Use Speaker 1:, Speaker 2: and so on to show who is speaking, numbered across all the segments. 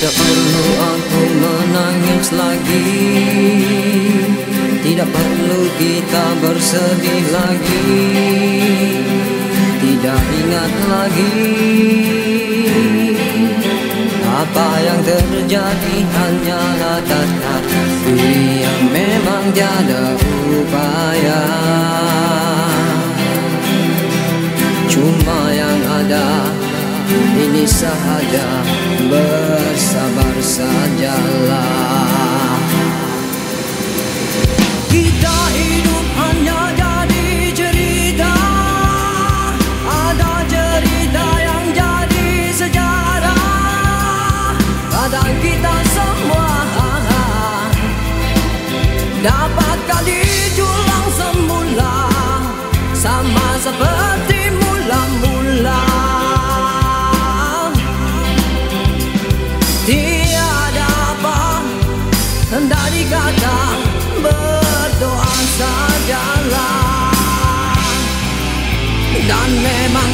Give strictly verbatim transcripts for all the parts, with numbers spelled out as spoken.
Speaker 1: Tak perlu aku menangis lagi, tidak perlu kita bersedih lagi, tidak ingat lagi apa yang terjadi, hanyalah takdir yang memang tiada upaya. Cuma yang ada ini sahaja, bersabar sajalah. Kita hidup hanya jadi cerita, ada cerita yang jadi sejarah. Kadang kita semua dapatkah dijulang semula, sama seperti mula-mula. Tiada apa hendak dikata, berdoa sajalah. Dan memang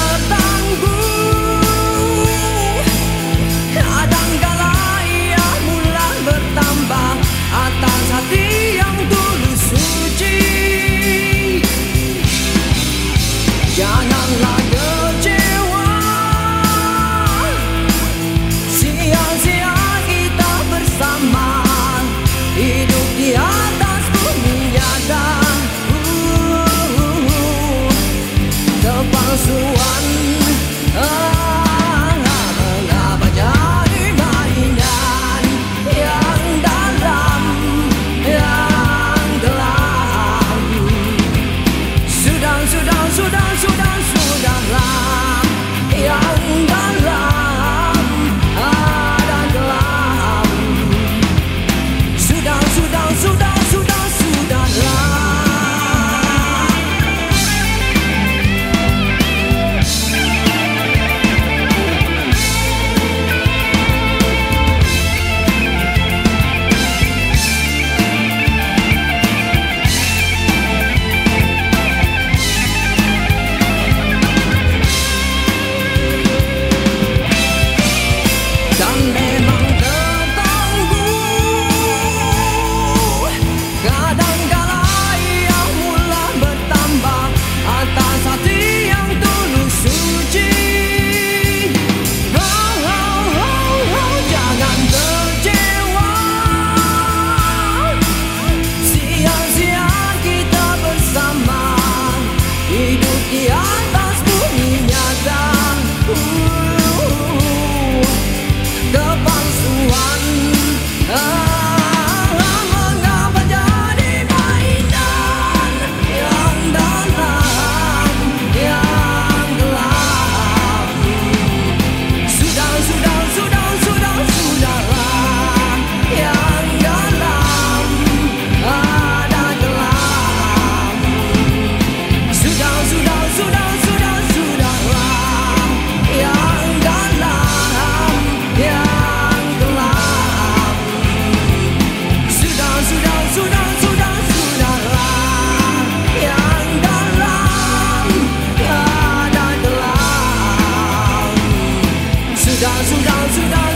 Speaker 1: tertangguh, kadangkala ia mulai bertambah atas hati yang tulus suci. Janganlah kecewa, sia-sia kita bersama, hidup di atas bumi nyata. uh, Kepalsuan ah, mengapa jadi mainan yang dalam, yang gelap. Sudah, sudah, sudah, sudah, sudahlah, yang dalam ada gelap. Sudah, sudah, sudah, sudah, sudahlah. Dan memang tertangguh, kadangkala ia mulai bertambah atas hati yang tulus suci. Oh, oh, oh, oh, jangan kecewa, sia-sia kita bersama, hidup di atas bumi nyata. uh, Kepalsuan ah, mengapa jadi mainan yang dalam, yang gelap. Sudah, sudah, sudah, sudah, sudahlah, yang dalam ada gelap. Sudah, sudah, sudah, sudah, sudahlah, yang dalam, yang gelap. Sudah, sudah, sudah, sudah, sudahlah, yang dalam ada gelap. Sudah, sudah, sudah.